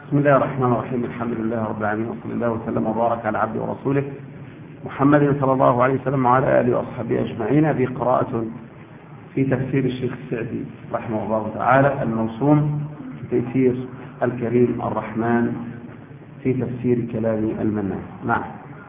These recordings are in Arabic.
بسم الله الرحمن الرحيم. الحمد لله رب العالمين، وصلى الله وسلم وبارك على عبده ورسوله محمد صلى الله عليه وسلم وعلى آله وأصحابه أجمعين. هذه قراءة في تفسير الشيخ السعدي رحمه الله تعالى الموسوم في تيسير الكريم الرحمن في تفسير كلام المنان. نعم.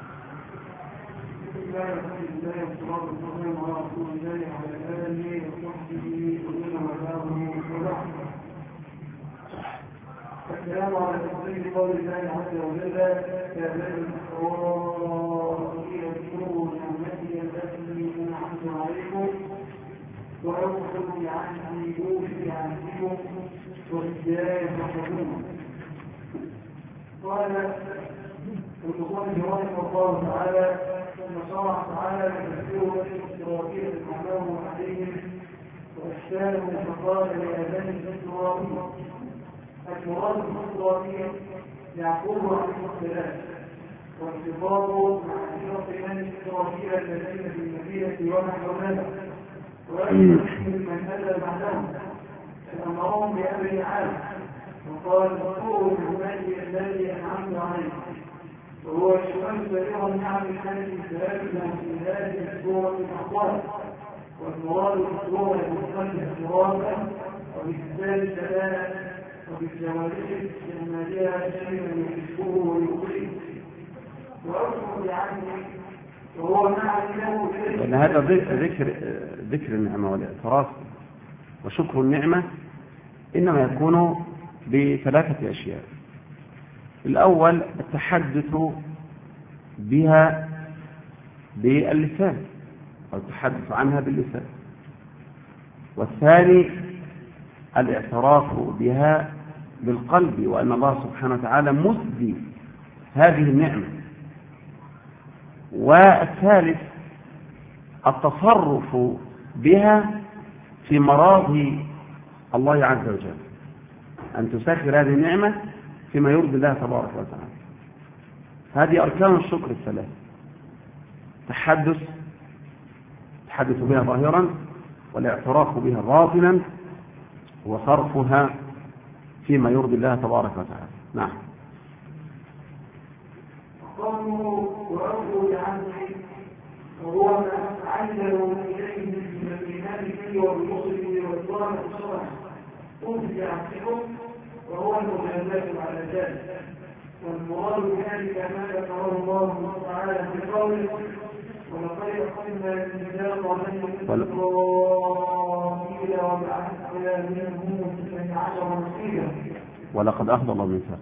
السلام على تفضيل قول الله عز وجل يا بني إسرائيل اذكروا نعمتي التي أنعمت عليكم وأوفوا بعهدي أوفي بعهدكم وإياي فارهبون. قال المصنف رحمه الله تعالى ثم شرع تعالى تفسير بني إسرائيل نعمه عليهم وإحسانهم فقال يا بني إسرائيل. المراد بالإسرائيل يعقوب عليه السلام وانتظاره مع عشرة بني إسرائيل الذين في المدينة ومحرمها ويحمل من أتى بعدهم فأمرهم بأمر عام وقال اذكروا نعمتي الذي أنعمت عليكم وهو يشمل سائر النعم التي سألنا في هذه السورة الأخبار والمراد بالسورة المختلفة مرادة وبالتالي الدلالة وبالجوارح لما جاء شيئا يحبه ويؤذيه وأوصف بعنه وهو معنى له لأن هذا ذكر النعمة والاعتراف وشكر النعمة إنما يكون بثلاثة أشياء. الأول التحدث بها باللسان أو التحدث عنها باللسان، والثاني الاعتراف بها بالقلب وأن الله سبحانه وتعالى مسدي هذه النعمة، والثالث التصرف بها في مراضي الله عز وجل، أن تسخر هذه النعمة فيما يرضي الله تبارك وتعالى. هذه أركان الشكر الثلاث: التحدث بها ظاهرا، والاعتراف بها باطنا، وصرفها فيما يرضي الله تبارك وتعالى. نعم. قالوا وأوفوا بعهدي وهو ما عجلوا إليه من الإيمان به وبرسله والإكرام والشرع أوفي بعهدكم وهو المجازات على ذلك. والمراد بذلك ما ذكره الله تعالى في قوله ولقد أخذنا الميثاق بني إسرائيل وبعثنا منهم 12 نصيبا. ولقد أخذ الله الميثاق.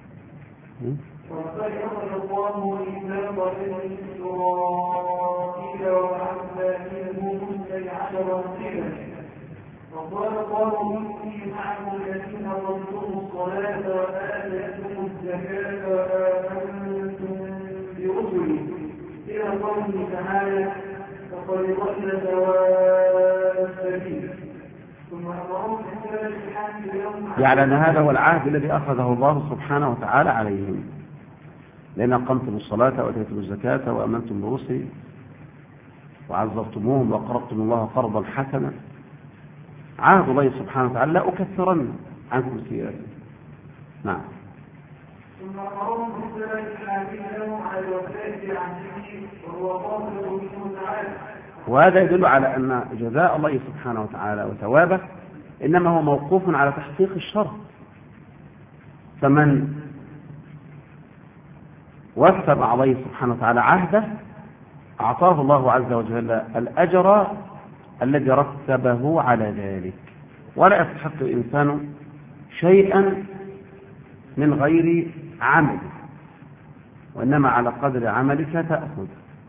ولقد أخذ الله ميثاق بني إسرائيل وبعثنا منهم 12 نصيبا. وقال الله إني معكم الذين أقمتم الصلاة وآتيتم الزكاة وآمنتم برسلي إلى قوله تعالى فقد ضل سواء السبيل. ثم أمرهم بالسلام الحمد اليوم يعني أن هذا هو العهد الذي أخذه الله سبحانه وتعالى عليهم، لأن أقمتم الصلاة وآتيتم الزكاة وآمنتم برسلي وعزرتموهم وقرضتم الله قرضا حسنا. عهد الله سبحانه وتعالى لا أكثرن عنكم سيئاتكم. نعم. ثم أمرهم بالسلام الحمد اليوم على الوفاة عنه وهو قاصد منه تعالى. وهذا يدل على أن جزاء الله سبحانه وتعالى وثوابه إنما هو موقوف على تحقيق الشرط. فمن وفى مع الله سبحانه وتعالى عهده أعطاه الله عز وجل الأجر الذي رتبه على ذلك، ولا يستحق الإنسان شيئا من غير عمل، وإنما على قدر عملك تأخذ.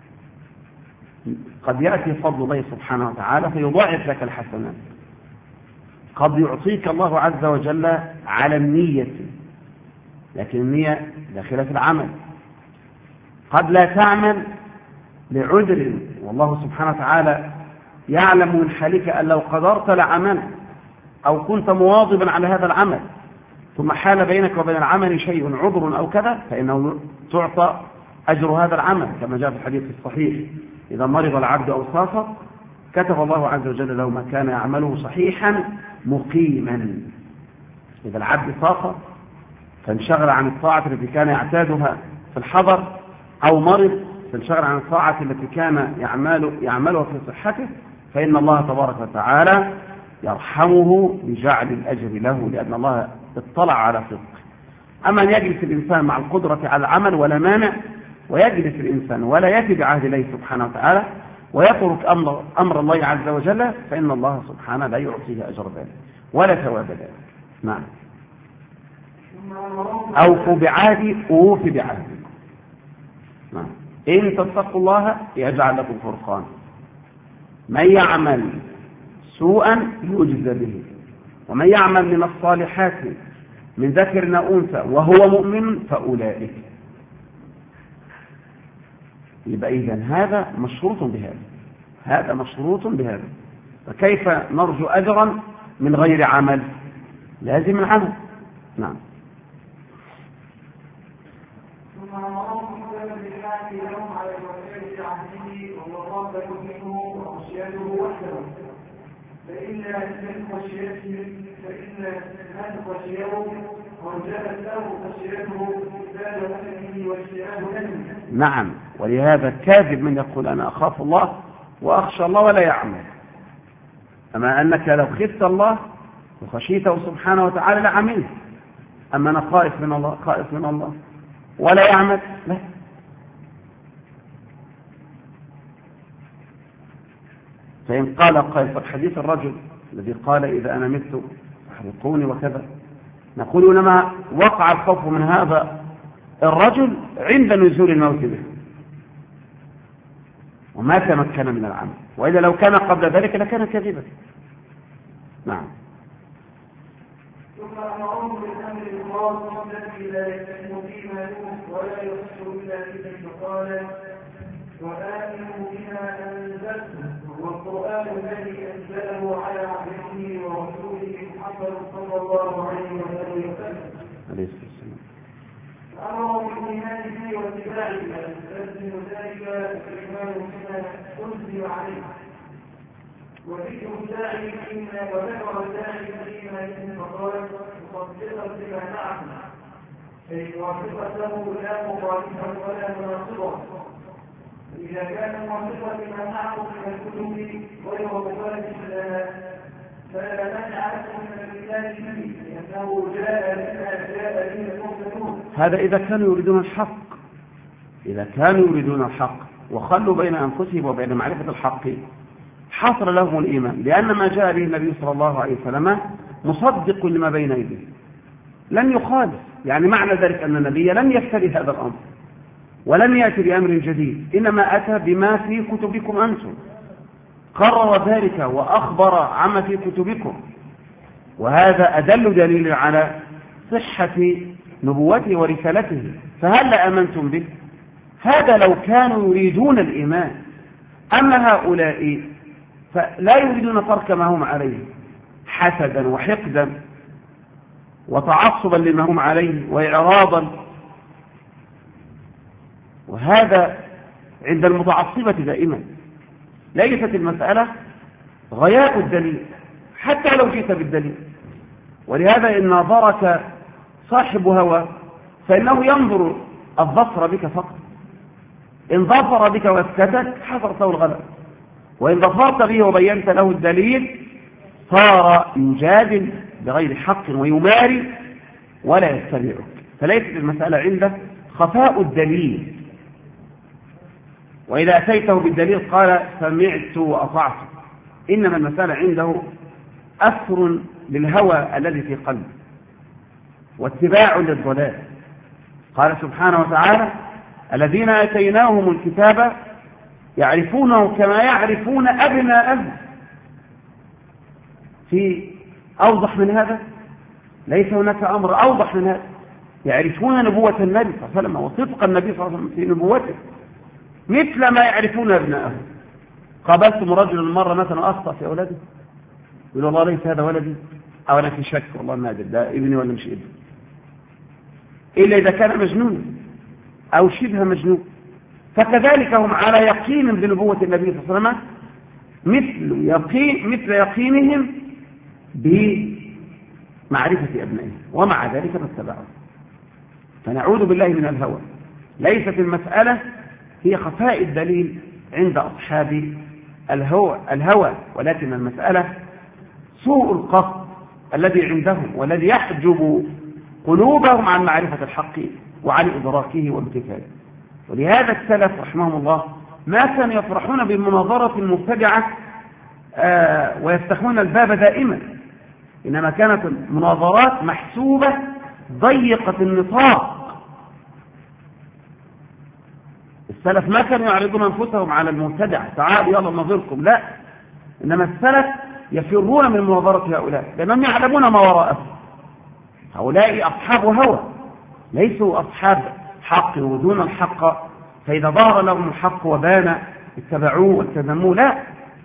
قد يأتي فضل الله سبحانه وتعالى فيضاعف لك الحسنات، قد يعطيك الله عز وجل على النية، لكن النية داخلة في العمل. قد لا تعمل لعذر، والله سبحانه وتعالى يعلم من حالك أن لو قدرت لعمل أو كنت مواظبا على هذا العمل ثم حال بينك وبين العمل شيء عذر أو كذا فإنه تعطى أجر هذا العمل، كما جاء في الحديث الصحيح: إذا مرض العبد أو سافر كتب الله عز وجل له ما كان يعمله صحيحا مقيما. إذا العبد سافر فانشغل عن الطاعة التي كان يعتادها في الحضر، أو مرض فانشغل عن الطاعة التي كان يعملها في صحته، فإن الله تبارك وتعالى يرحمه بجعل الأجر له، لأن الله اطلع على صدقه. أما أن يجلس الإنسان مع القدرة على العمل ولا مانع، ويجلس الإنسان ولا يأتي بعهد الله سبحانه وتعالى ويترك أمر الله عز وجل، فإن الله سبحانه لا يعطيه أجر ذلك ولا ثواب ذلك. نعم. أوفوا بعهدي أوفي بعهدي. نعم. إن تتقوا الله يجعل لكم فرقانا، من يعمل سوءا يجزى به، ومن يعمل من الصالحات من ذكر أو أنثى وهو مؤمن فأولئك. يبقى إذن هذا مشروط بهذا، هذا مشروط بهذا. فكيف نرجو أجرا من غير عمل؟ لازم العمل. نعم. ثم أمرهم بالله لهم على الوكالة عهده والرغبة منه وخشيته وحده، فإن من خشيته وجدت له خشيته زاد وحده واجتهاد نفسه. نعم. ولهذا كاذب من يقول أنا أخاف الله وأخشى الله ولا يعمل. أما أنك لو خفت الله وخشيته سبحانه وتعالى لعملت. أما أنا خائف من الله ولا يعمل، لا. فإن قال قائل حديث الرجل الذي قال إذا أنا مت احرقوني وكذا، نقول إنما وقع الخوف من هذا الرجل عند نزول الموت به وما تمكن من العمل، وإذا لو كان قبل ذلك لكان كذبا. نعم. ثم أمرهم بالأمر الخاص الذي لا يتم فيه ماله ولا يصح إلا به، فقال وآمنوا بما أنزلته والقرآن الذي أنزله على عبده ورسوله محمد صلى الله عليه وسلم. أمروا بالإيمان به واتباعه، فيستلزم ذلك الإيمان بما أنزل عليه، وذكر الداعي فيما وذكر الداعي فيما فقال مصدقا بما معه، أي موافقة له لا مخالفا ولا مناصبا. إذا كان موافقا بما معه من الكتب غير مخالف لها فلا مانع من الإيمان به، لأنه جاء به المرسلون. هذا إذا كانوا يريدون الحق، إذا كانوا يريدون الحق وخلوا بين أنفسهم وبين معرفة الحق حصل لهم الإيمان، لأن ما جاء به النبي صلى الله عليه وسلم مصدق لما بين يديه لن يخالف. يعني معنى ذلك أن النبي لم يفتري هذا الأمر ولم يأتي بأمر جديد، إنما أتى بما في كتبكم أنتم، قرر ذلك وأخبر عما في كتبكم، وهذا أدل دليل على صحة نبوته ورسالته. فهل آمنتم به؟ هذا لو كانوا يريدون الإيمان. أما هؤلاء فلا يريدون ترك ما هم عليه حسدا وحقدا وتعصبا لما هم عليه وإعراضا، وهذا عند المتعصبة دائما ليست المسألة غياء الدليل حتى لو جئت بالدليل. ولهذا إن ناظرك صاحب هوى فإنه ينظر الظفر بك فقط، إن ظفر بك واسكتك حفرته الغلط، وإن ظفرت به وبينت له الدليل صار يجادل بغير حق ويماري ولا يتبعك. فليست المسألة عنده خفاء الدليل، وإذا أتيته بالدليل قال سمعت وأطعت، إنما المسألة عنده أثر للهوى الذي في قلبه واتباع للضلال. قال سبحانه وتعالى الذين آتيناهم الكتاب يعرفونه كما يعرفون أبناءهم. في أوضح من هذا؟ ليس هناك أمر أوضح من هذا. يعرفون نبوة النبي صلى الله عليه وسلم وصدق النبي صلى الله عليه وسلم في نبوته مثل ما يعرفون أبناءهم. قابلتم رجلا مرة مثلا أخطأ في أولاده يقول والله ليس هذا ولدي، أو أنا في شك والله ما أدري ده ابني ولا مش ابني، إلا إذا كان مجنون أو شبه مجنون. فكذلك هم على يقين بنبوة النبي صلى الله عليه وسلم مثل يقينهم بمعرفة أبنائهم، ومع ذلك ما اتبعوا. فنعوذ بالله من الهوى. ليست المسألة هي خفاء الدليل عند أصحاب الهوى، ولكن المسألة سوء القصد الذي عندهم والذي يحجب قلوبهم عن معرفة الحق وعن إدراكه وامتثاله. ولهذا السلف رحمهم الله ما كانوا يفرحون بالمناظرة المبتدعة ويفتحون الباب دائما، إنما كانت المناظرات محسوبة ضيقة النطاق. السلف ما كانوا يعرضون أنفسهم على المبتدع تعالوا يلا نظركم، لا، إنما السلف يفرون من مناظرة هؤلاء لأنهم يعلمون ما وراءه. هؤلاء أصحاب هوى، ليسوا أصحاب حق يريدون الحق، فإذا ظهر لهم الحق وبان اتبعوه والتزموه، لا.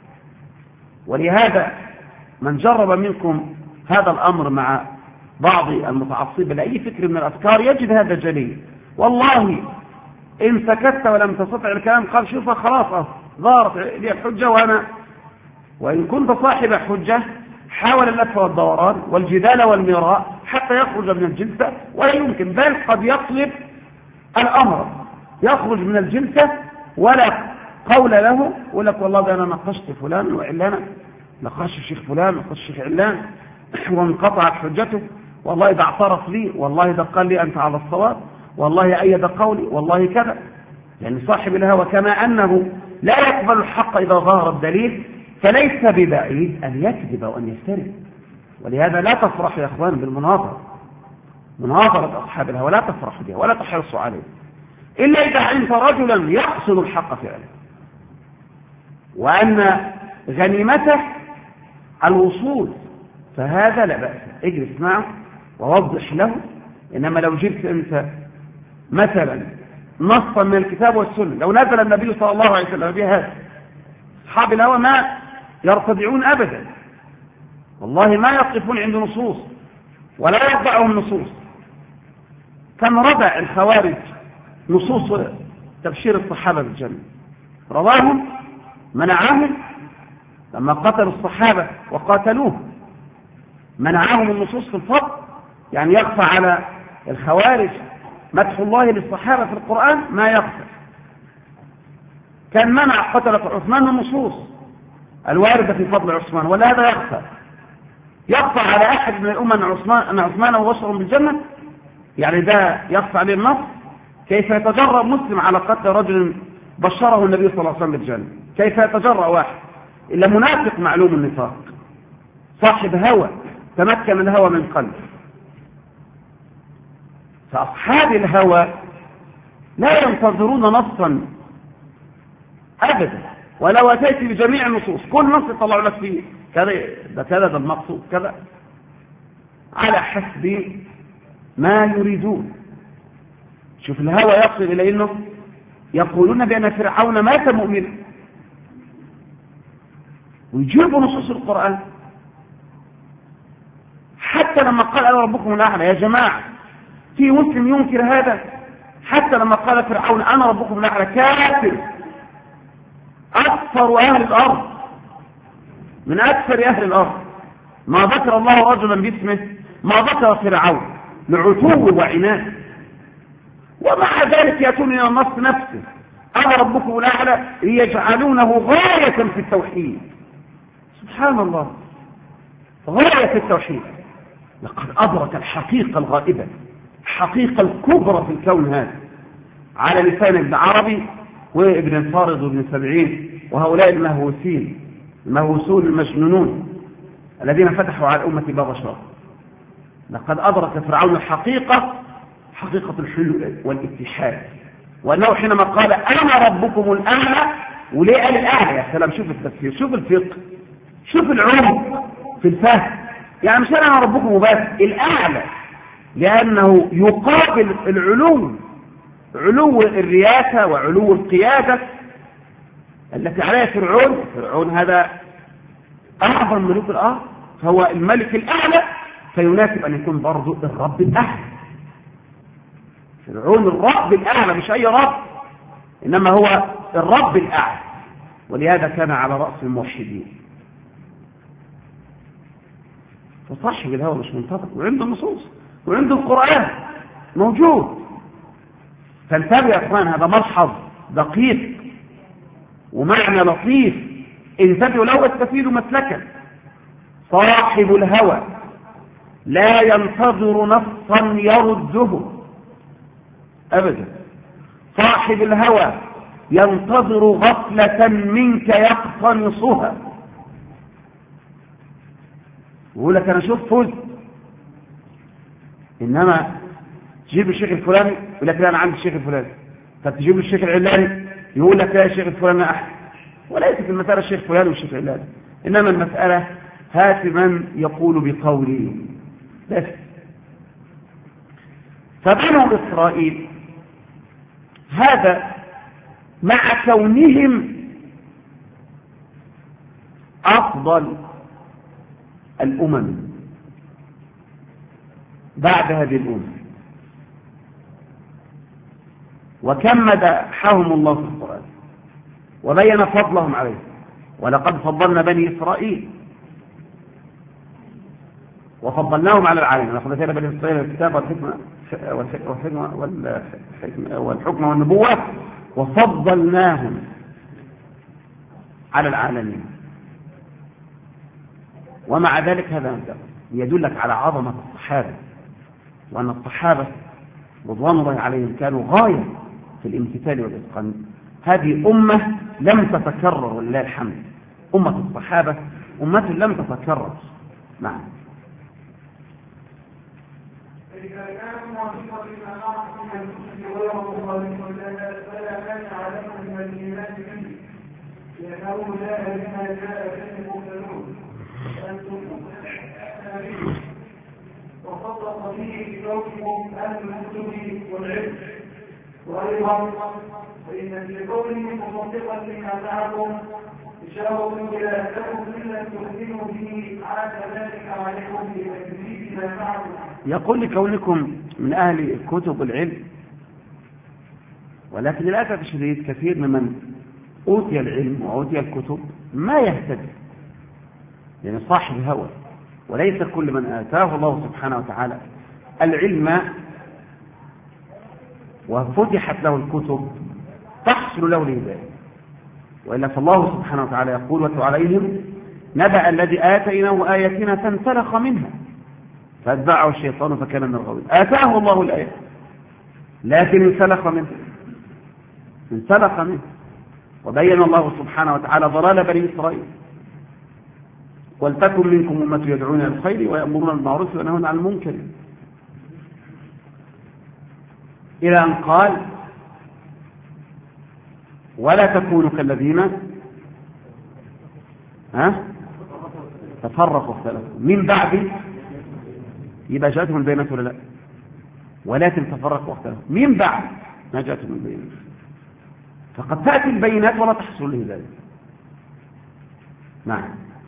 ولهذا من جرب منكم هذا الأمر مع بعض المتعصب لأي فكر من الأفكار يجد هذا جليل. والله إن سكت ولم تستطع الكلام قال شوف خلاص ظهرت لي الحجة، وإن كنت صاحب حجة حاول اللف والدوران والجدال والمراء حتى يخرج من الجلسة، ولا يمكن، بل قد يطلب الأمر يخرج من الجلسة ولا قول له، يقول لك والله ده أنا نقشت فلان وعلانا، نقاش الشيخ فلان نقاش الشيخ علان وانقطعت حجته، والله ده اعترف لي، والله ده قال لي أنت على الصواب، والله أيد قولي، والله كذا. يعني صاحب الهوى كما أنه لا يقبل الحق إذا ظهر الدليل، فليس ببعيد أن يكذب وأن يفتري. ولهذا لا تفرح يا أخوان بالمناظرة، مناظرة أصحاب الهوى لا تفرح بها ولا تحرص عليه، إلا إذا علمت رجلا يقصد الحق فعلا وأن غنيمته الوصول، فهذا لا بأس، اجلس معه ووضح له. إنما لو جبت أنت مثلا نصا من الكتاب والسنة، لو نزل النبي صلى الله عليه وسلم بهذا، أصحاب الهوى ما يرتدعون أبدا، والله ما يقفون عند نصوص ولا يرضعهم نصوص. كم رضع الخوارج نصوص تبشير الصحابة بالجنة، رضاهم منعهم لما قتلوا الصحابة وقاتلوه، منعهم النصوص في الفضل. يعني يخفى على الخوارج مدح الله للصحابة في القرآن ما يخفى. كان منع قتلة عثمان النصوص الواردة في فضل عثمان، ولا هذا يخفى على أحد من الأمة أن عثمان وبشر بالجنة؟ يعني ده يخفى عليه النص. كيف يتجرأ مسلم على قتل رجل بشره النبي صلى الله عليه وسلم بالجنة؟ كيف يتجرأ واحد إلا منافق معلوم النفاق، صاحب هوى تمكن الهوى من قلبه. فأصحاب الهوى لا ينتظرون نصا أبدا، ولو أتيت بجميع النصوص كل نص يطلع لك فيه كذا ده كذا ده المقصود كذا على حسب ما يريدون. شوف الهوى يصل إلى أنه يقولون بأن فرعون مات مؤمنا، ويجيبوا نصوص القرآن. حتى لما قال أنا ربكم الأعلى، يا جماعة في مسلم ينكر هذا؟ حتى لما قال فرعون أنا ربكم الأعلى، كافر أكثر أهل الأرض، من أكثر أهل الأرض، ما ذكر الله رجلا باسمه ما ذكر فرعون لعتوه وعناد، ومع ذلك يأتون إلى النص نفسه أنا ربكم الأعلى ليجعلونه غاية في التوحيد. سبحان الله، غاية في التوحيد. لقد أدرك الحقيقة الغائبة، الحقيقة الكبرى في الكون هذا، على لسان ابن عربي وابن الفارض وابن سبعين وهؤلاء المهووسون المجنونون الذين فتحوا على الأمة باب شر. لقد أدرك فرعون الحقيقة، حقيقة الحلول والاتحاد، وأنه حينما قال أنا ربكم الأعلى، وليه قال الأعلى؟ يا سلام، شوف التفسير، شوف الفقه، شوف العمق في الفهم. يعني مش أنا ربكم بس، الأعلى، لأنه يقابل العلو، علو الرياسة وعلو القيادة التي عليها فرعون هذا أعظم ملوك الأرض، فهو الملك الأعلى، فيناسب أن يكون برضه الرب الأعلى. فرعون الرب الأعلى، مش أي رب، إنما هو الرب الأعلى، ولهذا كان على رأس الموحدين. فصاحب الهوى مش منطبق، وعنده النصوص وعنده القرآن موجود، فانتبه يا اخوان، هذا ملحظ دقيق ومعنى لطيف، انتبهوا له واستفيدوا مسلكا. صاحب الهوى لا ينتظر نصا يرده أبدا، صاحب الهوى ينتظر غفلة منك يقتنصها. يقول لك أنا شوف فوز، إنما تجيب الشيخ الفلاني يقول لك لا أنا عندي الشيخ الفلاني، طب تجيب الشيخ العلاني يقول لك لا الشيخ الفلاني أحسن. وليس في المسألة الشيخ الفلاني والشيخ العلاني، إنما المسألة هات من يقول بقوله بس. فبنو إسرائيل هذا مع كونهم أفضل الأمم بعد هذه الأمم، وكم مدحهم الله في القرآن وبين فضلهم عليه، ولقد فضلنا بني إسرائيل وفضلناهم على العالمين، ولقد آتينا بني إسرائيل الكتاب والحكم والنبوة وفضلناهم على العالمين. ومع ذلك هذا يدلك على عظمة الصحابة، وأن الصحابة رضوان الله عليهم كانوا غاية في الامتثال والإتقان. هذه أمة لم تتكرر ولله الحمد، أمة الصحابة أمة لم تتكرر. نعم. إذا كان موافقا لما نعرف من المسلم غير مخالف فلا مانع لكم من الإيمان به، لأنه لا لما جاء به المرسلون أنتم وصدق به بكونكم أهل الكتب والعلم. وأيضا فإن في قولهم مصدقا لما معكم إشارة إلى أنكم إن تؤمنوا به عاد ذلك عليكم بتكذيب ما معكم. يقول لكونكم من أهل الكتب والعلم، ولكن للأسف الشديد كثير ممن أوتي العلم وأوتي الكتب ما يهتدي، يعني صاحب هوى. وليس كل من آتاه الله سبحانه وتعالى العلم وفتحت له الكتب تحصل له الهداية، وإلا فالله سبحانه وتعالى يقول واتل عليهم نبأ الذي آتيناه آياتنا فانسلخ منها فاتبعه الشيطان فكان من الغاوين. آتاه الله الآيات لكن انسلخ منه وبين الله سبحانه وتعالى ضلال بني إسرائيل. ولتكن منكم أمة يدعون إلى الخير ويأمرون بالمعروف وينهون عن المنكر، إلى أن قال ولا تكونوا كالذين تفرقوا واختلفوا من بعد. يبقى جاءتهم البينات ولا لا؟ ولكن تفرقوا واختلفوا من بعد ما جاءتهم البينات. فقد تأتي البينات ولا تحصل الهداية. نعم.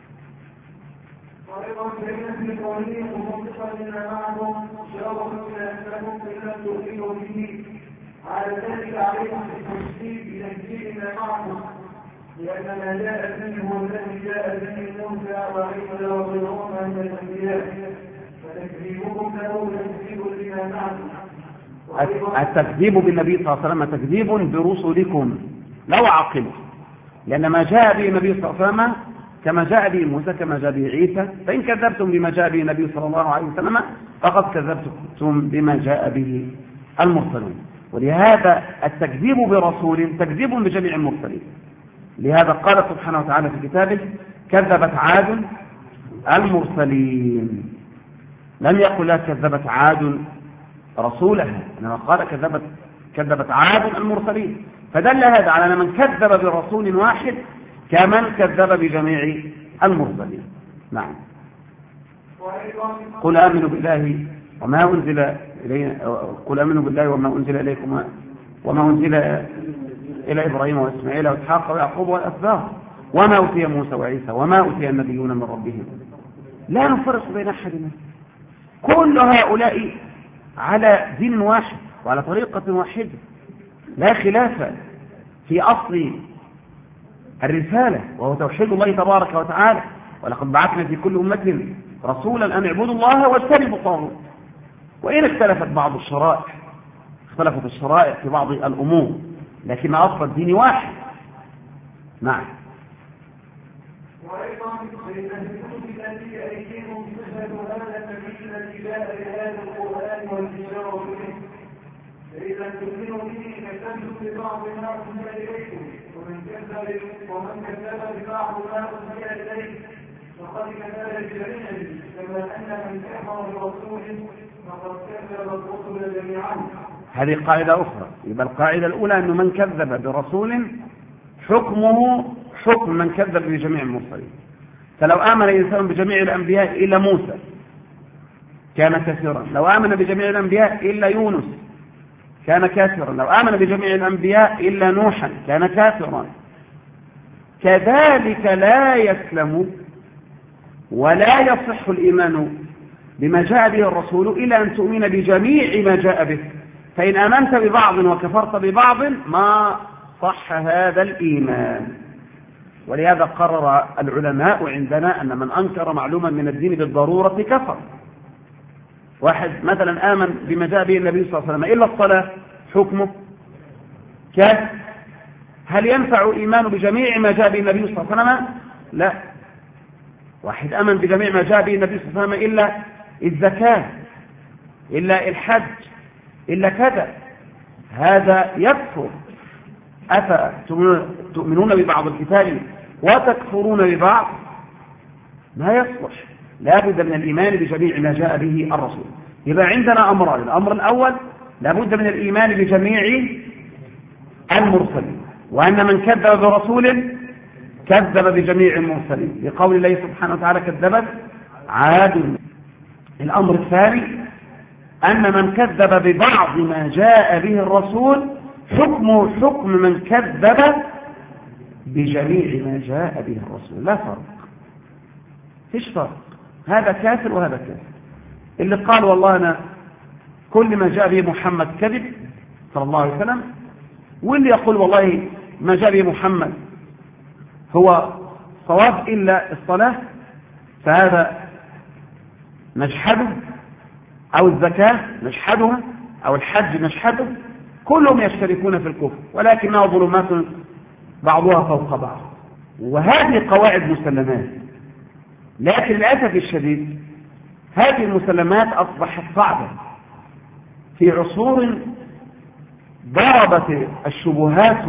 وأيضا فإن في قوله مصدقا لما معكم إشارة إلى أنكم إن لم تؤمنوا به على ذلك عليكم بتكذيب ما معكم، لأن ما جاء به هو الذي جاء به موسى وعيسى وغيرهما من الأنبياء، فتكذيبكم له تكذيب لما معكم. التكذيب بالنبي صلى الله عليه وسلم تكذيب برسلكم لو عقلوا، لأن ما جاء به النبي صلى الله عليه وسلم كما جاء به موسى كما جاء به عيسى، فإن كذبتم بما جاء به النبي صلى الله عليه وسلم فقد كذبتم بما جاء به المرسلون. ولهذا التكذيب برسول تكذيب بجميع المرسلين. لهذا قال سبحانه وتعالى في كتابه كذبت عاد المرسلين، لم يقل لا كذبت عاد رسولها، إنما قال كذبت عاد المرسلين. فدل هذا على أن من كذب برسول واحد كمن كذب بجميع المرسلين. نعم. قل آمنوا بالله وما أنزل إلينا، قل آمنوا بالله وما أنزل إليكم وما أنزل إلى إبراهيم وإسماعيل وإسحاق ويعقوب والأسباط وما أوتي موسى وعيسى وما أوتي النبيون من ربهم لا نفرق بين أحد منهم، كل هؤلاء على دين واحد وعلى طريقة واحدة، لا خلاف في أصل الرسالة وهو توحيد الله تبارك وتعالى. ولقد بعثنا في كل أمة رسولا أن اعبدوا الله واجتنبوا الطاغوت. وإن اختلفت بعض الشرائع اختلفوا في الشرائع في بعض الأمور، لكن أصل الدين واحد. نعم. وأيضا فإن الكتب التي أيديهم تشهد هذا النبي الذي جاء بهذا القرآن والبشارة به، فإذا تؤمنوا به كذبتم ببعض ما أنزل إليكم، ومن كذب ببعض ما أنزل إليه فقد كذب بجميعه، كما أن من كفر برسول فقد كذب الرسل جميعا. هذه قاعدة أخرى. يبقى القاعدة الأولى أنه من كذب برسول حكمه حكم من كذب بجميع المرسلين. فلو آمن الإنسان بجميع الأنبياء إلا موسى كان كافرا، لو آمن بجميع الأنبياء إلا يونس كان كافرا، لو آمن بجميع الأنبياء إلا نوحا كان كافرا. كذلك لا يسلم ولا يصح الإيمان بما جاء به الرسول إلا أن تؤمن بجميع ما جاء به، فإن آمنت ببعض وكفرت ببعض ما صح هذا الإيمان. ولهذا قرر العلماء عندنا أن من أنكر معلوما من الدين بالضرورة كفر. واحد مثلا آمن بما جاء به النبي صلى الله عليه وسلم إلا الصلاة حكمه كافر. هل ينفع إيمان بجميع ما جاء به النبي صلى الله عليه وسلم؟ لا. واحد آمن بجميع ما جاء به النبي صلى الله عليه وسلم إلا الزكاة إلا الحج إلا كذا، هذا يكفر. أفتؤمنون ببعض الكتاب وتكفرون ببعض؟ ما يصلح، لا بد من الإيمان بجميع ما جاء به الرسول. يبقى عندنا أمران. الأمر الأول لا بد من الإيمان بجميع المرسلين، وأن من كذب برسول كذب بجميع المرسلين، لقول الله سبحانه وتعالى كذبت عاد. الأمر الثاني أن من كذب ببعض ما جاء به الرسول حكمه حكم من كذب بجميع ما جاء به الرسول، لا فرق، فيش فرق. هذا كافر وهذا كافر. اللي قال والله أنا كل ما جاء به محمد كذب صلى الله عليه وسلم، واللي يقول والله ما جاء به محمد هو صواب إلا الصلاة، فهذا نجحده، أو الزكاة نجحدها، أو الحج نجحده، كلهم يشتركون في الكفر، ولكنها ظلمات بعضها فوق بعض. وهذه قواعد مسلمات، لكن للأسف الشديد هذه المسلمات أصبحت صعبة في عصور ضربت الشبهات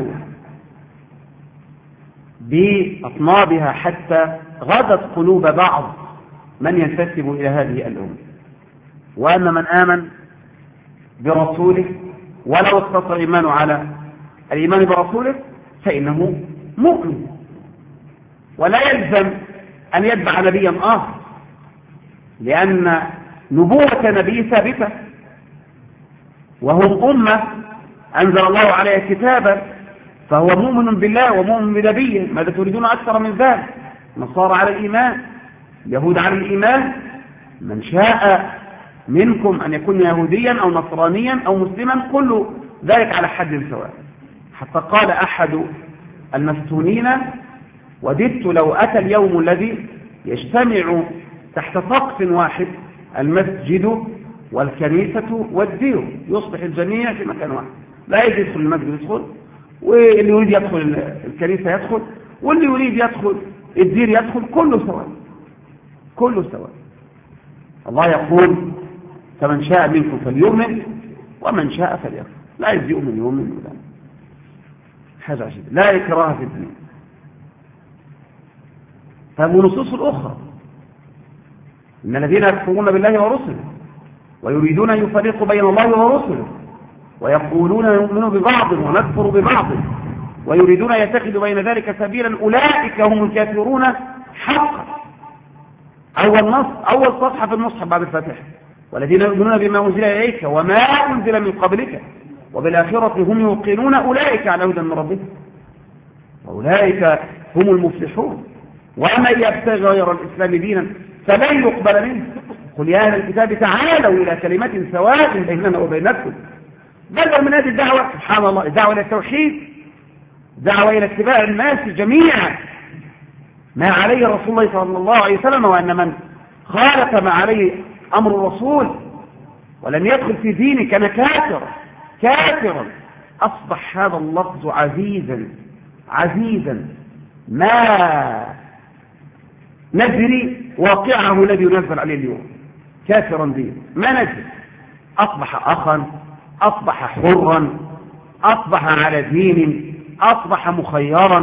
بأطنابها حتى غدت قلوب بعض من ينتسب إلى هذه الأمة. وأن من آمن برسوله ولو اقتصر إيمانه على الإيمان برسوله فإنه مؤمن، ولا يلزم أن يتبع نبيا آخر، لأن نبوة نبي ثابتة، وهم أمة أنزل الله عليها كتابا، فهو مؤمن بالله ومؤمن بنبيه. ماذا تريدون أكثر من ذلك؟ نصارى على الإيمان، يهود على الإيمان. من شاء منكم أن يكون يهوديا أو نصرانيا أو مسلما كل ذلك على حد سواء. حتى قال أحد المفتونين: وددت لو أتى اليوم الذي يجتمع تحت سقف واحد المسجد والكنيسة والدير، يصبح الجميع في مكان واحد، لا يدخل المسجد يدخل، واللي يريد يدخل الكنيسة يدخل، واللي يريد يدخل الدير يدخل، كله سواء، كله سواء. الله يقول: فمن شاء منكم فليؤمن ومن شاء فليكفر. لا يؤمن يؤمن ولا حاجة عجيبة، لا إكراه في الدين. فالنصوص الأخرى: إن الذين يكفرون بالله ورسله ويريدون أن يفرقوا بين الله ورسله ويقولون نؤمن ببعض ونكفر ببعض ويريدون أن يتخذوا بين ذلك سبيلا أولئك هم الكافرون حقا. أول صفحة في المصحف بعد الفاتحة: والذين يؤمنون بما أنزل إليك وما أنزل من قبلك وبالآخرة هم يوقنون أولئك على هدى من ربهم وأولئك هم المفلحون. ومن يبتغي غير الإسلام دينا فلن يقبل منه. قل يا أهل الكتاب تعالوا إلى كلمة سواء بيننا وبينكم. بدل من هذه الدعوة سبحان الله الدعوة إلى التوحيد، دعوة إلى اتباع الناس جميعا ما عليه رسول الله صلى الله عليه وسلم، وأن من خالف ما عليه أمر الرسول ولم يدخل في دينه كان كافر. كافرا. أصبح هذا اللفظ عزيزا ما ندري واقعه الذي ينزل عليه اليوم. كافرا به ما ندري، أصبح أخا، أصبح حرا، أصبح على دين، أصبح مخيرا،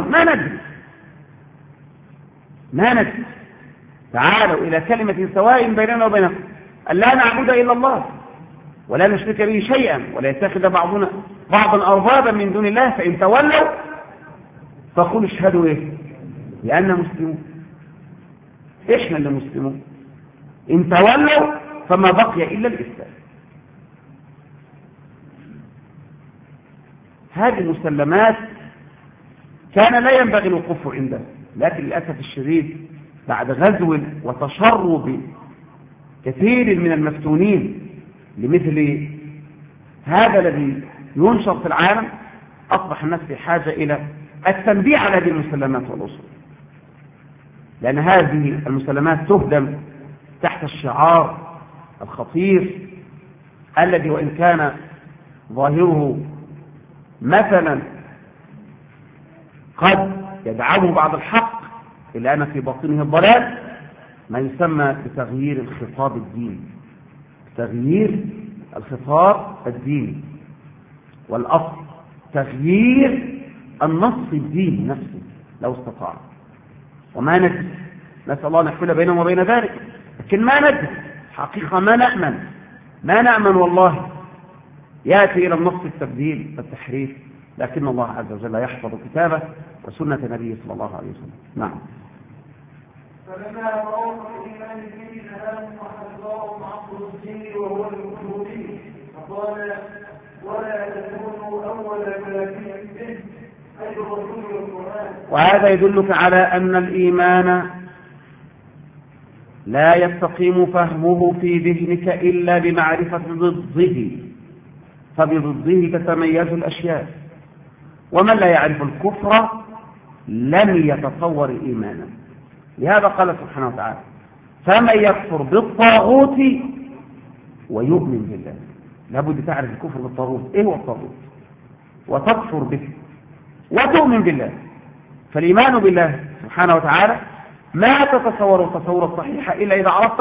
ما ندري. تعالوا إلى كلمة سواء بيننا وبينكم أن لا نعبد إلا الله ولا نشرك به شيئا ولا يتخذ بعضنا بعضا أربابا من دون الله، فإن تولوا فقولوا اشهدوا إيه؟ لأننا مسلمون. إحنا اللي مسلمون. إن تولوا فما بقي إلا الإسلام. هذه المسلمات كان لا ينبغي الوقوف عندها، لكن للأسف الشديد بعد غزو وتشرب كثير من المفتونين لمثل هذا الذي ينشر في العالم، أصبح الناس في حاجة إلى التنبيه على هذه المسلمات والأصول، لأن هذه المسلمات تهدم تحت الشعار الخطير الذي وإن كان ظاهره مثلا قد يدعمه بعض الحق إلا أن في باطنه الضلال، ما يسمى بتغيير الخطاب الديني. تغيير الخطاب الديني، والأصل تغيير النص الديني نفسه لو استطاع. وما ندري، نسأل الله أن يحول بينهم وبين ذلك، لكن ما ندري حقيقة، ما نأمن والله يأتي إلى النص التبديل والتحريف، لكن الله عز وجل يحفظ كتابه وسنة نبيه صلى الله عليه وسلم. نعم. فلما رأوا الإيمان به نهاهم وحذرهم عقل الدين وهو الكفر به، فقال ولا تكونوا أول كافر به أي الرسول والقرآن. وهذا يدلك على أن الإيمان لا يستقيم فهمه في ذهنك إلا بمعرفة ضده، فبضده تتميز الأشياء. ومن لا يعرف الكفر لم يتصور إيمانا. لهذا قال سبحانه وتعالى فمن يكفر بالطاغوت ويؤمن بالله. لابد تعرف الكفر بالطاغوت، ايه هو الطاغوت، وتكفر به وتؤمن بالله. فالإيمان بالله سبحانه وتعالى ما تتصور التصور الصحيح إلا إذا عرفت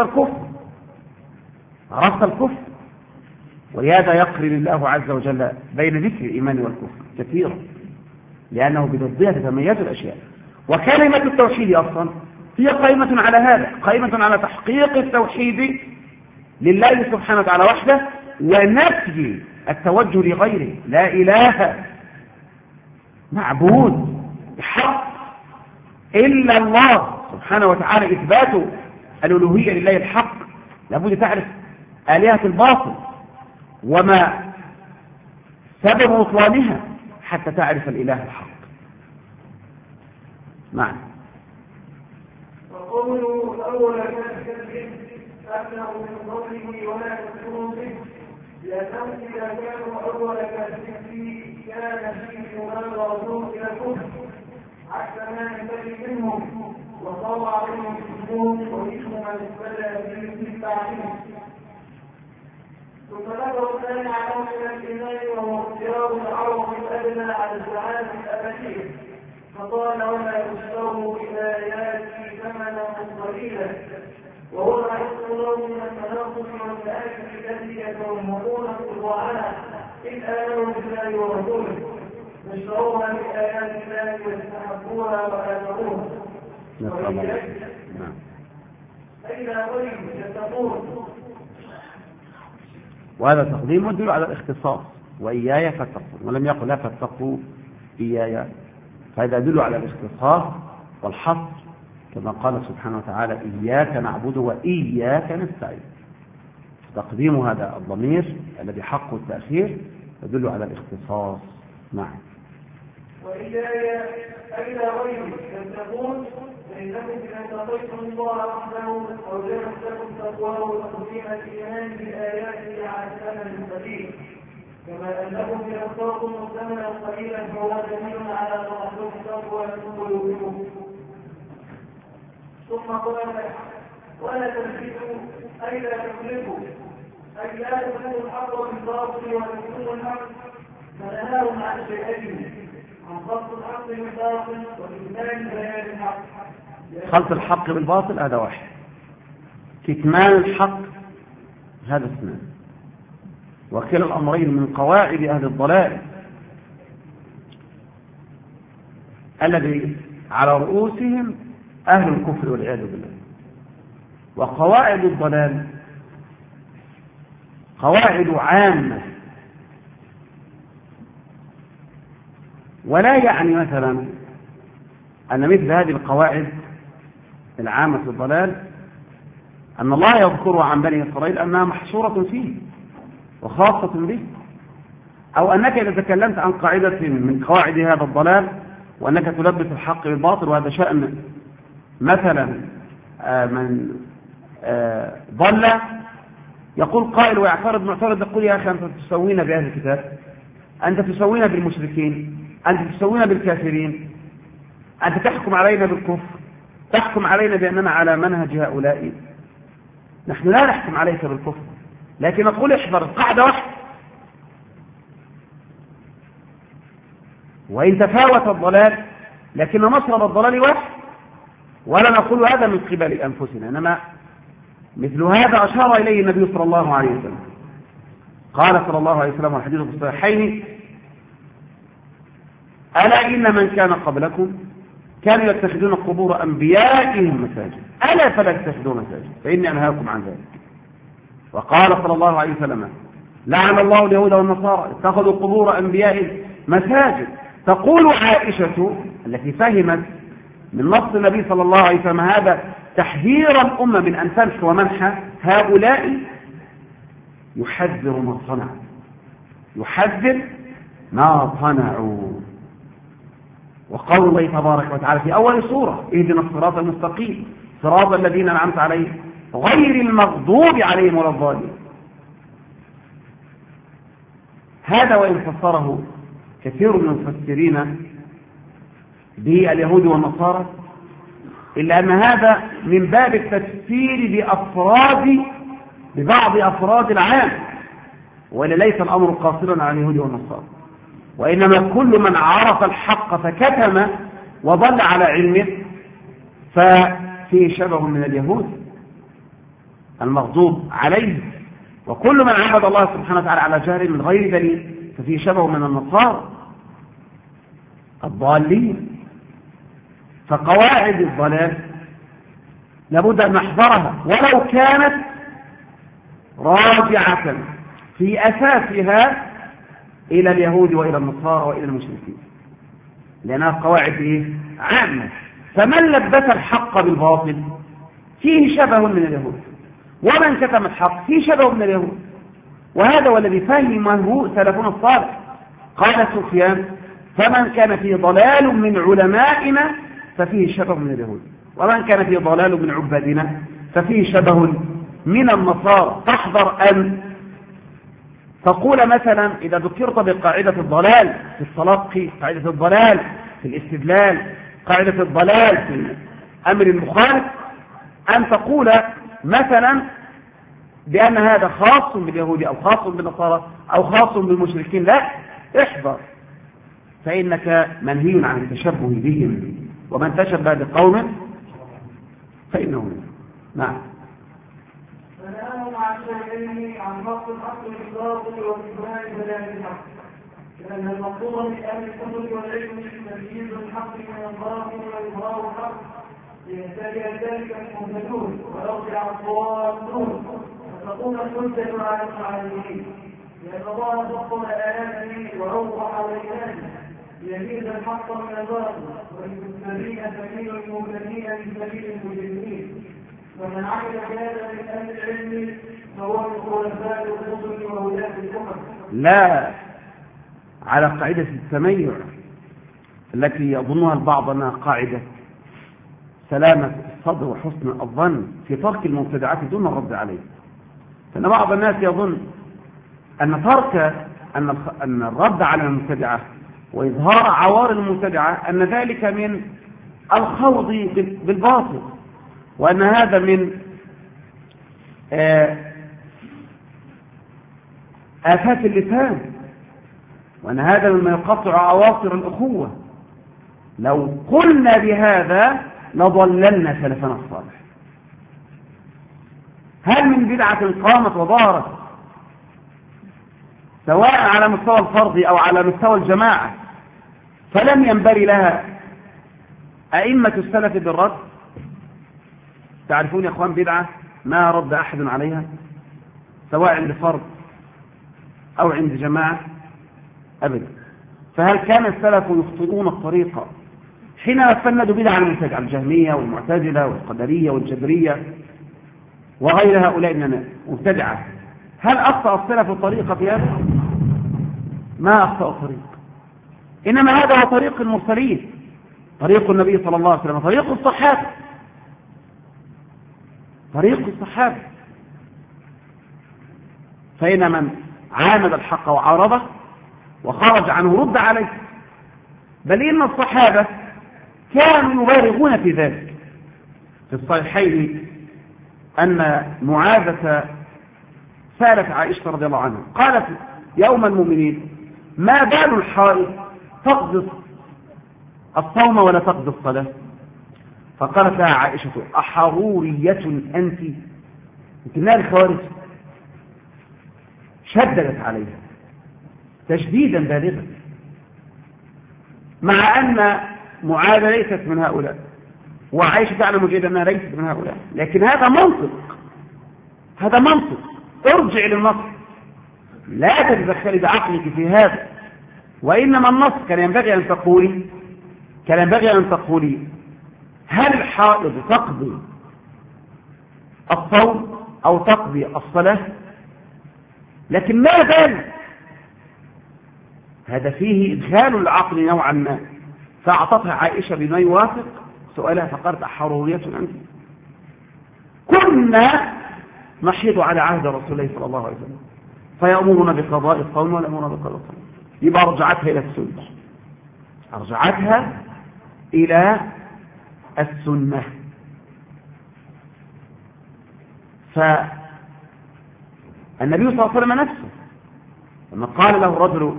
الكفر. ولهذا يقرن الله عز وجل بين ذكر الإيمان والكفر كثيرا، لأنه بضدها تتميز الأشياء. وكلمة التوحيد أصلا هي قائمة على هذا، قائمة على تحقيق التوحيد لله سبحانه وتعالى وحده، ونفي التوجه لغيره. لا إله معبود بحق إلا الله سبحانه وتعالى. إثبات الألوهية لله الحق. لابد تعرف آلهة الباطل وما سبب بطلانها حتى تعرف الإله الحق. معنى وقولوا أول كذب أنه من قبله ولا تكفروا به، لأنهم إذا كانوا أول كذب كان فيه مبالغ رسول إلى الكفر حتى ما ينبغي منهم، وصار عليهم السجون وإثم من ابتدى به بعدهم. ثم ذكر الثاني على من الإيمان وهو اختيار العرض الأدنى على السعادة الأبدية، فقال ولا يشتروا بآياتي ثمنا قليلا، وهو ما يحصل لهم من التناقض والتآكل التي يتوهمون الضعاف إذ آمنوا بالله ورسوله، يشتروها بآيات الله ويستحبوها وآثروها فإذا غير يتقون. وهذا تقديم يدل على الاختصاص، وإياي فاتقون، ولم يقل لا فاتقوا إياي، فهذا يدل على الاختصاص والحصر، كما قال سبحانه وتعالى إياك نعبد وإياك نستعين. تقديم هذا الضمير الذي حقه التأخير يدل على الاختصاص. نعم. وإياي إلى غيره تتقون، فإنكم إذا اتقيتم الله وحده أوجبت لكم تقواه وتقديم الإيمان بآياته على الثمن القليل، كما أنكم إذا اخترتم الثمن قليلا فهو دليل على تحقق التقوى في قلوبكم. ثم قال ولا تلبسوا أي لا تخلفوا، أي لا تخلفوا الحق بالباطل وتكتموا الحق فنهاهم عن شيئين: عن خلط الحق بالباطل وكتمان بيان الحق. خلط الحق بالباطل هذا واحد، كتمان الحق هذا اثنان، وكلا الأمرين من قواعد أهل الضلال الذي على رؤوسهم أهل الكفر والعياذ بالله. وقواعد الضلال قواعد عامة، ولا يعني مثلا أن مثل هذه القواعد العامة في الضلال أن الله يذكرها عن بني إسرائيل أنها محصورة فيه وخاصة به، أو أنك إذا تكلمت عن قاعدة من قواعد هذا الضلال وأنك تلبس الحق بالباطل، وهذا شأن مثلا من ضل، يقول قائل ويعترض معترض يقول: يا أخي أنت تسوينا بأهل الكتاب، أنت تسوينا بالمشركين، أنت تسوينا بالكافرين، أنت تحكم علينا بالكفر، تحكم علينا بأننا على منهج هؤلاء. نحن لا نحكم عليك بالكفر، لكن نقول احذر القاعدة واحدة، وإن تفاوت الضلال لكن مصرف الضلال واحد، ولا نقول هذا من قبل أنفسنا، إنما مثل هذا أشار إليه النبي صلى الله عليه وسلم. قال صلى الله عليه وسلم والحديث في الصحيحين: ألا إن من كان قبلكم كانوا يتخذون قبور أنبيائهم مساجد، ألا فلا تتخذوا مساجد فإني أنهاكم عن ذلك. وقال صلى الله عليه وسلم: لعن الله اليهود والنصارى اتخذوا قبور أنبيائهم مساجد. تقول عائشة التي فهمت من نص النبي صلى الله عليه وسلم هذا تحذير الأمة من أن تمحو ومنحى هؤلاء، يحذر ما صنعوا، يحذر ما صنعوا. وقول الله تبارك وتعالى في أول سورة: اهدنا الصراط المستقيم صراط الذين أنعمت عليهم غير المغضوب عليهم ولا الضالين. هذا وإن فسره كثير من المفسرين باليهود والنصارى، إلا أن هذا من باب التفسير ببعض أفراد العام، وإلا ليس الأمر قاصرا على اليهود والنصارى، وإنما كل من عرف الحق فكتم وضل على علمه ففيه شبه من اليهود المغضوب عليه، وكل من عبد الله سبحانه وتعالى على جهل من غير دليل ففيه شبه من النصارى الضالين. فقواعد الضلال لابد أن نحذرها ولو كانت راجعة في أساسها إلى اليهود وإلى النصارى وإلى المشركين، لأنها قواعد عامة. فمن لبس الحق بالباطل فيه شبه من اليهود، ومن كتم الحق فيه شبه من اليهود. وهذا والذي فهمه سلفنا الصالح. قال سفيان: فمن كان فيه ضلال من علمائنا ففيه شبه من اليهود، ومن كان فيه ضلال من عبادنا ففيه شبه من النصارى. تحذر أن تقول مثلا إذا ذكرت بقاعدة الضلال في التلقي، قاعدة الضلال في الاستدلال، قاعدة الضلال في الأمر المخالف، أن تقول مثلا بأن هذا خاص باليهود أو خاص بالنصارى أو خاص بالمشركين. لا، احذر، فإنك منهي عن التشبه بهم، ومن تشبه بقوم فإنه منهم. نعم. فنهاهم عن شيئين: عن خلط الحق بالباطل وكتمان بيان الحق. لأن المطلوب من أهل الكتب والعلم تمييز الحق من الباطل وإظهار الحق، ليهتدي ذلك المهتدون ويرجع الضالون وتقوم الحجة على المعلمين، لأن الله فصل آياته وأوضح بيانه ليميز الحق من الباطل، وللمتقين سبيل المهتدين من سبيل المجرمين. ومن عمل بهذا من أهل العلم فهو من خلفاء الرسل وولاة الأمم، لا على قاعدة التميع التي يظنها البعض أنها قاعدة سلامة الصدر وحسن الظن في ترك المبتدعات دون الرد عليه. فإن بعض الناس يظن أن الرد على المبتدعة وإظهار عوار المبتدعة أن ذلك من الخوض بالباطل، وأن هذا من آفات اللسان، وأن هذا مما يقطع أواصر الأخوة. لو قلنا بهذا لضللنا سلفنا الصالح. هل من بدعة قامت وظهرت سواء على مستوى الفرد أو على مستوى الجماعة فلم ينبري لها أئمة السلف بالرد؟ تعرفون يا أخوان بدعة ما رد أحد عليها سواء عند فرد أو عند جماعة أبدا. فهل كان السلف يخطئون الطريقة حينما فندوا بدعة المبتدعة الجهمية والمعتزلة والقدرية والجبرية وغير هؤلاء من المبتدعة؟ هل أخطأ السلف الطريقة في هذا؟ ما أخطأ الطريق، إنما هذا هو طريق المرسلين، طريق النبي صلى الله عليه وسلم، طريق الصحابة، طريق الصحابة. فإن من عاند الحق وعارضه وخرج عنه رد عليه، بل إن الصحابة كانوا يبالغون في ذلك. في الصحيحين أن معاذة سألت عائشة رضي الله عنها قالت يوم المؤمنين ما بال الحائض تقضي الصوم ولا تقضي الصلاة؟ فقالت لها عائشة أحرورية أنت؟ يمكنها الخوارج. شددت عليها تشديدا بالغا، مع أن معاذ ليست من هؤلاء وعائشة تعلم جيدا أنها ليست من هؤلاء، لكن هذا منطق، هذا منطق. ارجع للنص، لا تتدخلي بعقلك في هذا، وإنما النص كان ينبغي أن تقولي هل الحائض تقضي الصوم أو تقضي الصلاة؟ لكن ما ذلك، هذا فيه إدخال العقل نوعا ما. فأعطتها عائشة بما يوافق سؤالها فقالت أحرورية أنت؟ كنا نحيض على عهد رسول الله صلى الله عليه وسلم فيأمرنا بقضاء الصوم ولا يأمرنا بقضاء الصوم. يبقى رجعتها إلى السنة، رجعتها إلى السنة. فالنبي صلى الله عليه وسلم نفسه لما قال له رجل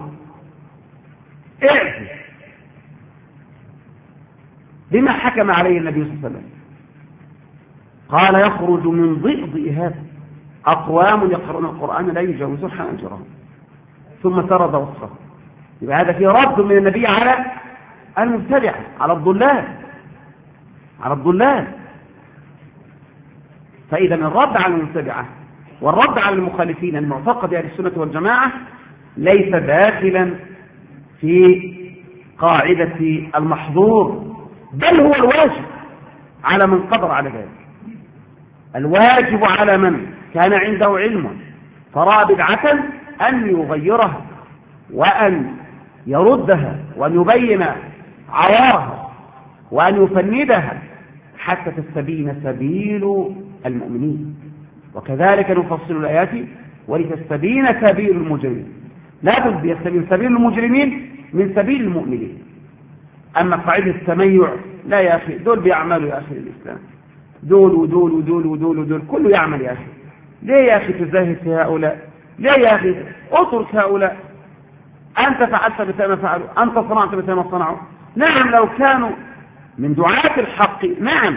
اعفي بما حكم عليه النبي صلى الله عليه وسلم قال يخرج من ضئضئ هذا أقوام يقرؤون القرآن لا يجاوزون حناجرهم، ثم سرد وصفه. يبقى هذا فيه رد من النبي على المبتدعة، على الضلال. فإذا الرد على المبتدعة والرد على المخالفين المعتقد أهل السنة والجماعة ليس داخلا في قاعدة المحظور، بل هو الواجب على من قدر على ذلك. الواجب على من كان عنده علم فرأى بدعة أن يغيرها وأن يردها وأن يبين عوارها وأن يفندها حتى تستبين سبيل المؤمنين، وكذلك نفصل الآيات ولتستبين سبيل المجرمين. لا بد يستبين سبيل المجرمين من سبيل المؤمنين. أما قاعدة التميع لا يا أخي، دول بيعملوا يا أخي الإسلام، دول ودول ودول ودول ودول كله يعمل يا أخي. ليه يا أخي تزاهد في هؤلاء؟ ليه يا أخي اترك هؤلاء؟ أنت فعلت مثل ما فعلوا، أنت صنعت مثل ما صنعوا. نعم لو كانوا من دعاة الحق نعم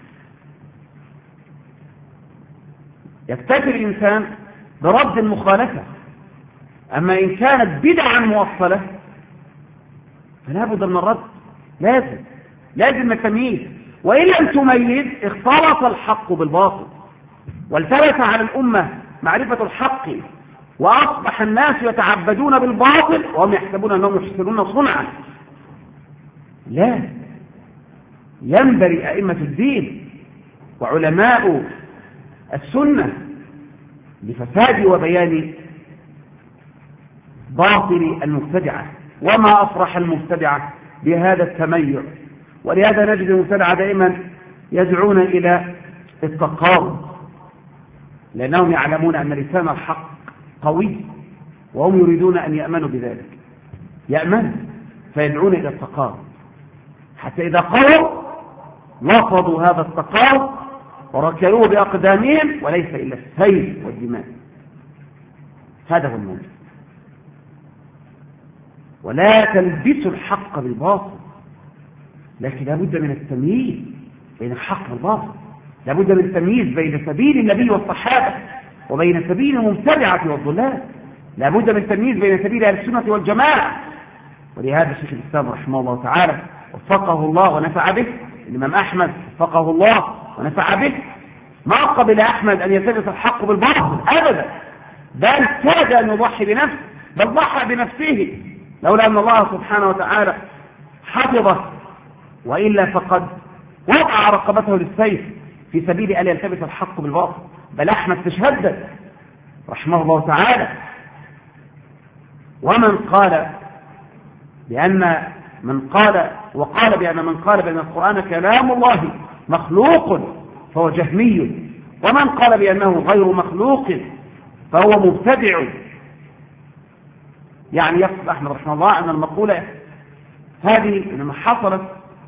يكتفي الإنسان برد المخالفة، أما إن كانت بدعا موصلة فلا بد من الرد، لازم التمييز. وإن لم تميز اختلط الحق بالباطل والتبس على الأمة معرفة الحق، وأصبح الناس يتعبدون بالباطل وهم يحسبون أنهم يحسنون صنعا. لا، ينبغي أئمة الدين وعلماء السنة لفساد وبيان باطل المبتدعة. وما أفرح المبتدعة بهذا التميع. ولهذا نجد المبتدعة دائما يدعون إلى التقارب، لأنهم يعلمون أن لسان الحق قوي وهم يريدون أن يأمنوا بذلك، يأمنوا فيدعون إلى التقارب، حتى إذا قالوا رفضوا هذا التقارب وركلوه بأقدامهم، وليس إلا السيف والدماء. هذا هو الموجود. ولا تلبسوا الحق بالباطل، لكن لابد من التمييز بين الحق والباطل، لابد من التمييز بين سبيل النبي والصحابة وبين سبيل المبتدعة والضلال، لابد من التمييز بين سبيل أهل السنة والجماعة. ولهذا شيخ الإسلام رحمه الله تعالى وفقه الله ونفع به، الإمام أحمد وفقه الله ونفع به، ما قبل أحمد أن يلتبس الحق بالباطل أبدا، بل كاد أن يضحي بنفسه، بل ضحى بنفسه لولا أن الله سبحانه وتعالى حفظه، وإلا فقد وقع رقبته للسيف في سبيل أن يلتبس الحق بالباطل. بل أحمد تشهد رحمه الله تعالى. ومن قال بأن من قال بأن القرآن كلام الله مخلوق فهو جهمي، ومن قال بأنه غير مخلوق فهو مبتدع. يعني يقصد أحمد رحمه الله أن المقولة هذه إنما حصلت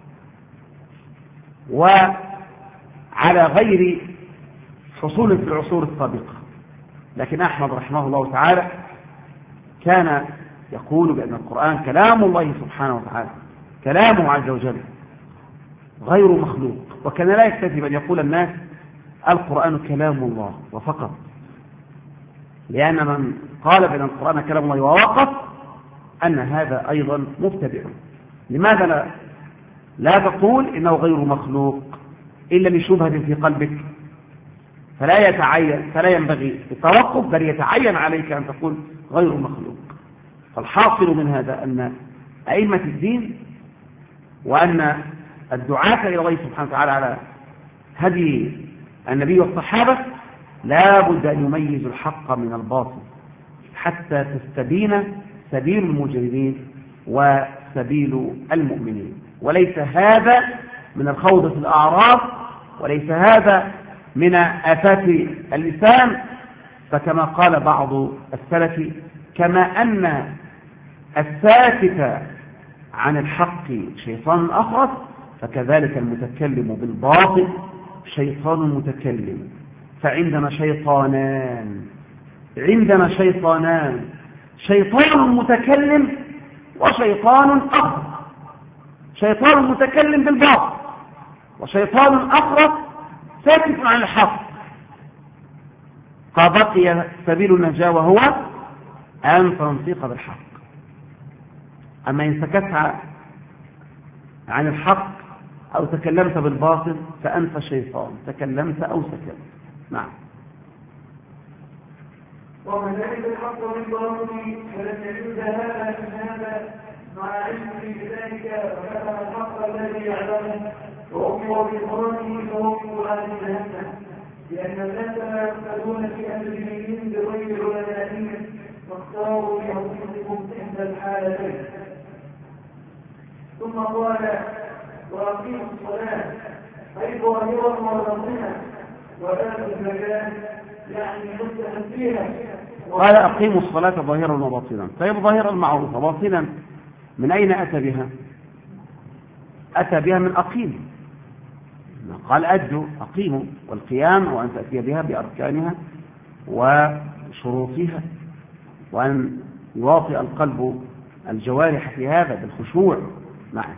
وعلى غير حصول في العصور السابقة، لكن أحمد رحمه الله تعالى كان يقول بأن القرآن كلام الله سبحانه وتعالى، كلامه عز وجل غير مخلوق، وكان لا يكتفي بأن يقول الناس القرآن كلام الله وفقط، لأن من قال بأن القرآن كلام الله ووقف أن هذا أيضا مبتدع. لماذا لا تقول إنه غير مخلوق إلا لشبهة في قلبك، فلا ينبغي التوقف، بل يتعين عليك أن تقول غير مخلوق. فالحاصل من هذا أن أئمة الدين وأن الدعاة إلى الله سبحانه وتعالى على هدي النبي والصحابة لا بد أن يميزوا الحق من الباطل حتى تستبين سبيل المجرمين وسبيل المؤمنين. وليس هذا من الخوض في الأعراض، وليس هذا من آفات اللسان، فكما قال بعض السلف: كما أن الساكت عن الحق شيطان أخرس، فكذلك المتكلم بالباطل شيطان متكلم. فعندنا شيطانان، شيطان متكلم وشيطان أخرس، شيطان متكلم بالباطل وشيطان أخرس ساكت عن الحق. فبقي سبيل النجاة وهو أن تنطق بالحق. أما إن سكت عن الحق أو تكلمت بالباطل فأنت شيطان، تكلمت أو سكت. نعم. ومن ذلك الحق بالباطل فلم يجوز هذا مع علمه بذلك، وكتم الحق الذي يعلمه وأمر بإخراجه فهم أهل جهنم، لأن الناس لا يقتدون في أمر دينهم بغير علمائهم، فاختاروا لأنفسهم إحدى الحالتين. ثم قال: وأقيموا الصلاة، أي ظاهرا وباطنا، وآتوا الزكاة، يعني مستحبيها. قال: أقيموا الصلاة ظاهرا وباطنا. طيب، ظاهرا معروفة، باطنا من أين أتى بها؟ أتى بها من أقيم. قال: أدوا، أقيموا، والقيام وأن تأتي بها بأركانها وشروطها، وأن يواطئ القلب الجوارح في هذا بالخشوع. نعم.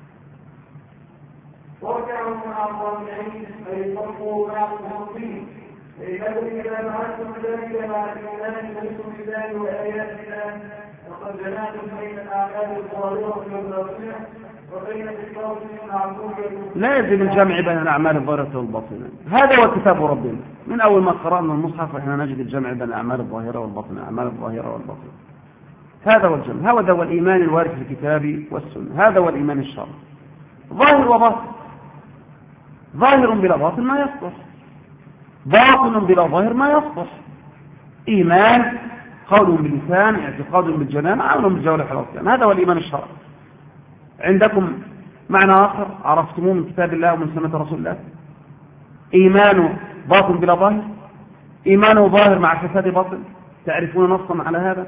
وارجعوا مع الظالمين، أي صرفوا مع المصلين، لأنه إذا فعلتم ذلك مع الإيمان باسم الله وآياتنا فقد جمعتم بين الأعمال الظاهرة والباطنة وبين الإخلاص المعقولة. لا يجب الجمع بين الأعمال الظاهرة والباطنة، هذا هو كتاب ربنا. من أول ما قرأنا المصحف احنا نجد الجمع بين الأعمال الظاهرة والباطنة، الأعمال الظاهرة والباطنة، هذا هو الجمع، هذا هو الإيمان الوارد في الكتاب والسنة، هذا هو الإيمان الشرعي. ظاهر وباطن، ظاهر بلا باطن ما يصلح، باطن بلا ظاهر ما يصلح. إيمان قول باللسان، اعتقاد بالجنان، عمل بالجوارح والأركان، هذا هو الإيمان الشرعي. عندكم معنى آخر عرفتموه من كتاب الله ومن سنة رسول الله؟ إيمان باطن بلا ظاهر، إيمانه ظاهر مع فساد باطن، تعرفون نصا على هذا؟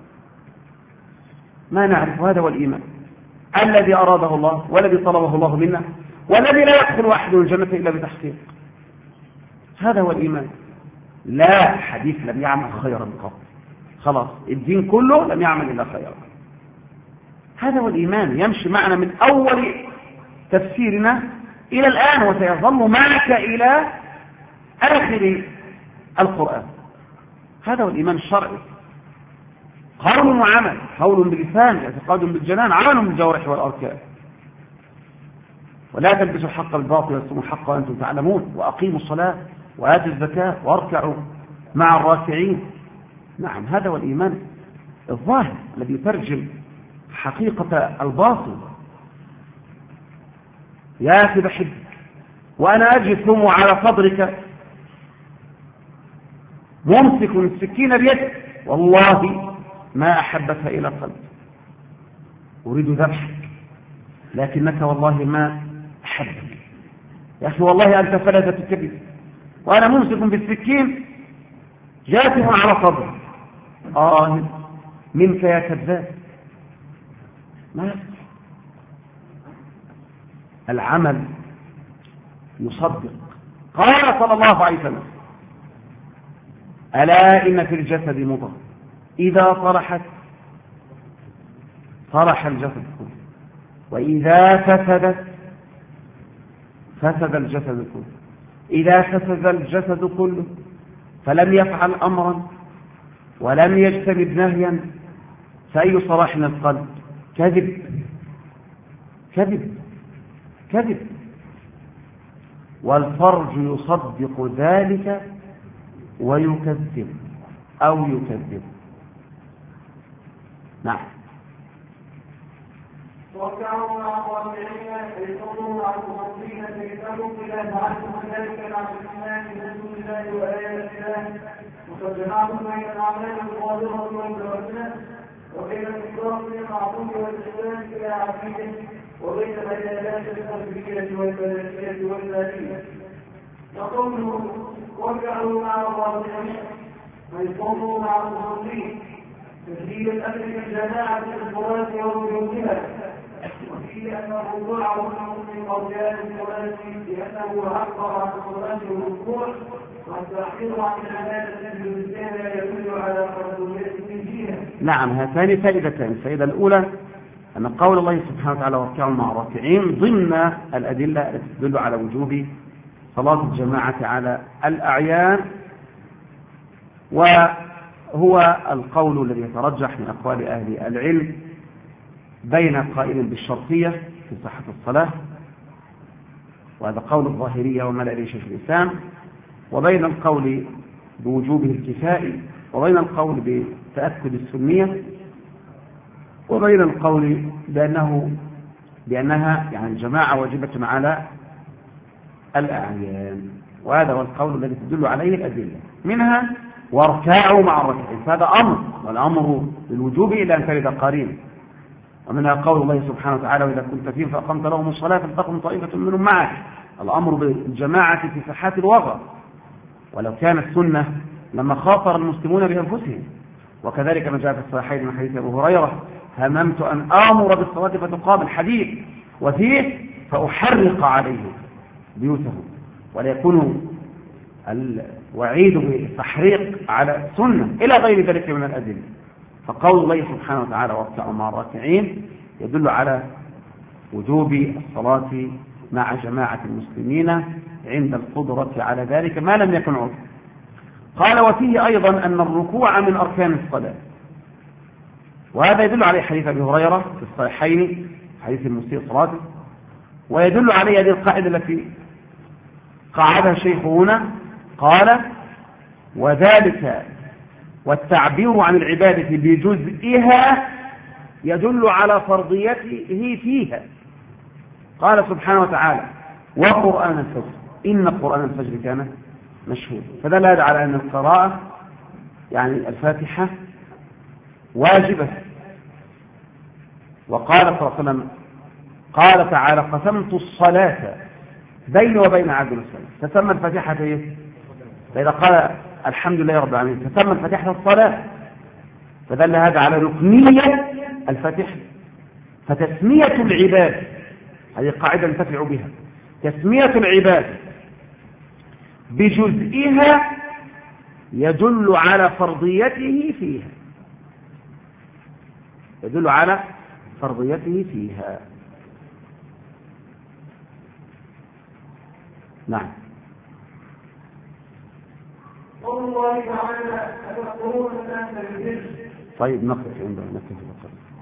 ما نعرف. هذا هو الإيمان الذي أراده الله والذي طلبه الله منا، والذي لا يدخل أحد الجنة إلا بتحقيق. هذا هو الإيمان. لا حديث لم يعمل خيرا قط، خلاص الدين كله لم يعمل إلا خيرا. هذا هو الإيمان، يمشي معنا من أول تفسيرنا إلى الآن وسيظل معك إلى آخر القرآن. هذا هو الإيمان الشرعي، قول وعمل، قول باللسان، اعتقاد بالجنان، عمل بالجوارح والأركان. ولا تلبسوا الحق بالباطل وتكتموا الحق وأنتم تعلمون، وأقيموا الصلاة وآتوا الزكاة واركعوا مع الراكعين. نعم، هذا هو الإيمان الظاهر الذي يترجم حقيقة الباطل. يا أخي بحبك وأنا أجثم على صدرك ممسك السكين بيدك، والله ما أحبك إلى قلبي، أريد ذبحك لكنك والله ما أحبك. يا أخي والله أنت فلذة الكبد وأنا ممسك بالسكين جاثم على صدري. منك يا كذاب. ما يصح. العمل يصدق. قال صلى الله عليه وسلم: ألا إن في الجسد مضغة إذا صلحت صلح الجسد كله، وإذا فسدت فسد الجسد كله. إذا فسد الجسد كله فلم يفعل أمرا ولم يجتنب نهيا فأي صلاح القلب؟ كذب كذب كذب. والفرج يصدق ذلك ويكذب أو يكذب. نعم. وكانوا مع الرابعين يصدون عن المصرين فيتبوا إلى فعلتم ذلك مع الإيمان برسول الله وآيات الله، وقد جمعتم بين الأعمال الظاهرة والباطنة، وبين الإكرام للمعروف والإحسان إلى عقيدة، وبين العبادات القلبية والملكية والمالية. وقوله وكانوا مع الرابعين يصدون مع المصرين تسجيل الأمر بالجماعة في الصلاة ووجودها، وفيه أن الركوع ركن من أركان الصلاة لأنه عبر عن الصلاة والركوع، والتأخير عن العبادة بالنسبة يدل على فرضية الجهة. نعم، هاتان فائدتان. الفائدة الأولى أن قول الله سبحانه وتعالى واركعوا مع الراكعين ضمن الأدلة التي تدل على وجوب صلاة الجماعة على الأعيان، وهو القول الذي يترجح من أقوال أهل العلم بين قائل بالشرطية في صحة الصلاة، وهذا قول الظاهرية وما لا إليه شيخ الإسلام، وبين القول بوجوبه الكفائي، وبين القول بتأكد السنية، وبين القول بأنها يعني الجماعة واجبة على الأعيان. وهذا هو القول الذي تدل عليه الأدلة، منها واركعوا مع الراكعين، فهذا أمر، والأمر بالوجوب إلى أن ترد قرينة. ومنها قول الله سبحانه وتعالى: وإذا كنت فيهم فأقمت لهم الصلاة فلتقم طائفة منهم معك. الأمر بالجماعة في ساحات الوغى، ولو كانت سنة لما خاطر المسلمون بأنفسهم. وكذلك ما جاء في الصحيحين من حديث أبو هريرة: هممت أن آمر بالصلاة فتقام الحديث وفيه فأحرق عليهم بيوتهم، ولا يكون الوعيد بالتحريق على سنة إلى غير ذلك من الأدلة. فقول الله سبحانه وتعالى واركعوا مع الراكعين يدل على وجوب الصلاة مع جماعة المسلمين عند القدرة على ذلك ما لم يكن عذر. قال: وفيه أيضا أن الركوع من أركان الصلاة، وهذا يدل عليه حديث أبي هريرة في الصحيحين، حديث المسيء صلاته، ويدل عليه هذه القاعدة التي قاعدها شيخنا. قال: وذلك والتعبير عن العبادة بجزئها يدل على فرضيته فيها. قال سبحانه وتعالى: وقرآن الفجر إن قرآن الفجر كان مشهود، فدل هذا على أن القراءة يعني الفاتحة واجبة. وقال صلى الله عليه وسلم: قال تعالى: قسمت الصلاة بيني وبين عبدي الصلاة. تسمى الفاتحة ايه؟ فإذا قال الحمد لله رب العالمين تسمى الفاتحة الصلاة، فدل هذا على ركنية الفاتحة. فتسمية العباد، هذه قاعدة ننتفع بها، تسمية العباد بجزئها يدل على فرضيته فيها، يدل على فرضيته فيها. نعم. قول الله تعالى أتأمرون الناس بالبر. طيب نقف عندنا نكتفي بالقدر.